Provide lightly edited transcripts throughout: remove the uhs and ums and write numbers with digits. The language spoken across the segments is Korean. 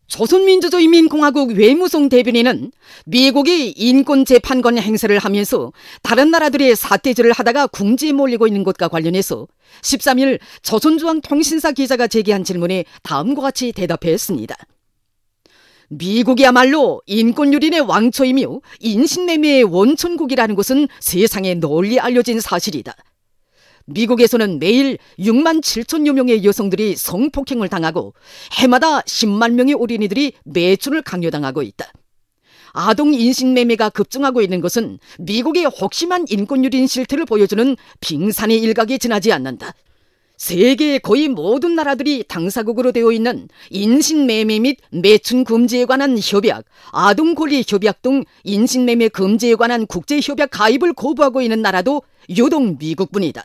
조선민주주의인민공화국 외무성 대변인은 미국이 인권재판관 행세를 하면서 다른 나라들의 삿대질을 하다가 궁지에 몰리고 있는 것과 관련해서 13일 조선중앙통신사 기자가 제기한 질문에 다음과 같이 대답했습니다. 미국이야말로 인권유린의 왕초이며 인신매매의 원천국이라는 것은 세상에 널리 알려진 사실이다. 미국에서는 매일 6만 7천여 명의 여성들이 성폭행을 당하고 해마다 10만 명의 어린이들이 매춘을 강요당하고 있다. 아동 인신매매가 급증하고 있는 것은 미국의 혹심한 인권유린 실태를 보여주는 빙산의 일각에 지나지 않는다. 세계의 거의 모든 나라들이 당사국으로 되어 있는 인신매매 및 매춘 금지에 관한 협약, 아동권리협약 등 인신매매 금지에 관한 국제협약 가입을 거부하고 있는 나라도 유독 미국뿐이다.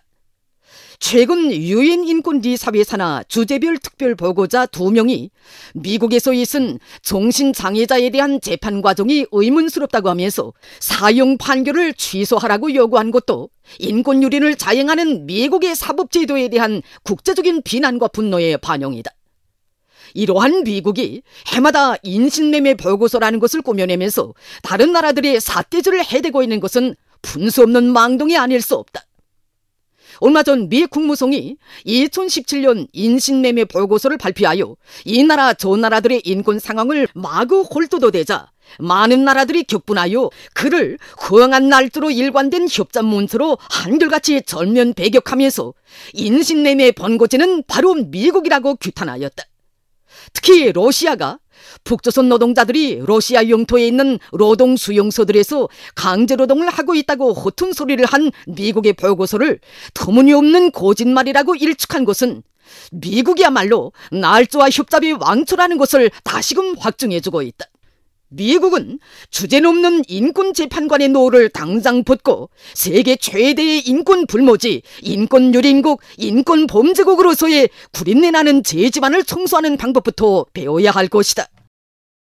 최근 유엔 인권리사회 산하 주제별 특별 보고자 2명이 미국에서 있은 정신장애자에 대한 재판 과정이 의문스럽다고 하면서 사형 판결을 취소하라고 요구한 것도 인권유린을 자행하는 미국의 사법제도에 대한 국제적인 비난과 분노의 반영이다. 이러한 미국이 해마다 인신매매 보고서라는 것을 꾸며내면서 다른 나라들의 삿대질을 해대고 있는 것은 분수 없는 망동이 아닐 수 없다. 얼마 전 미 국무성이 2017년 인신매매 보고서를 발표하여 이 나라 저 나라들의 인권 상황을 마구 홀도도대자 많은 나라들이 격분하여 그를 허황한 날조로 일관된 협잡문서로 한결같이 전면 배격하면서 인신매매 번거지는 바로 미국이라고 규탄하였다. 특히 러시아가 북조선 노동자들이 러시아 영토에 있는 노동 수용소들에서 강제노동을 하고 있다고 허튼 소리를 한 미국의 보고서를 터무니없는 거짓말이라고 일축한 것은 미국이야말로 날조와 협잡의 왕초라는 것을 다시금 확증해주고 있다. 미국은 주제넘는 인권재판관의 노를 당장 벗고 세계 최대의 인권 불모지, 인권유린국, 인권범죄국으로서의 구린내나는 제 집안을 청소하는 방법부터 배워야 할 것이다.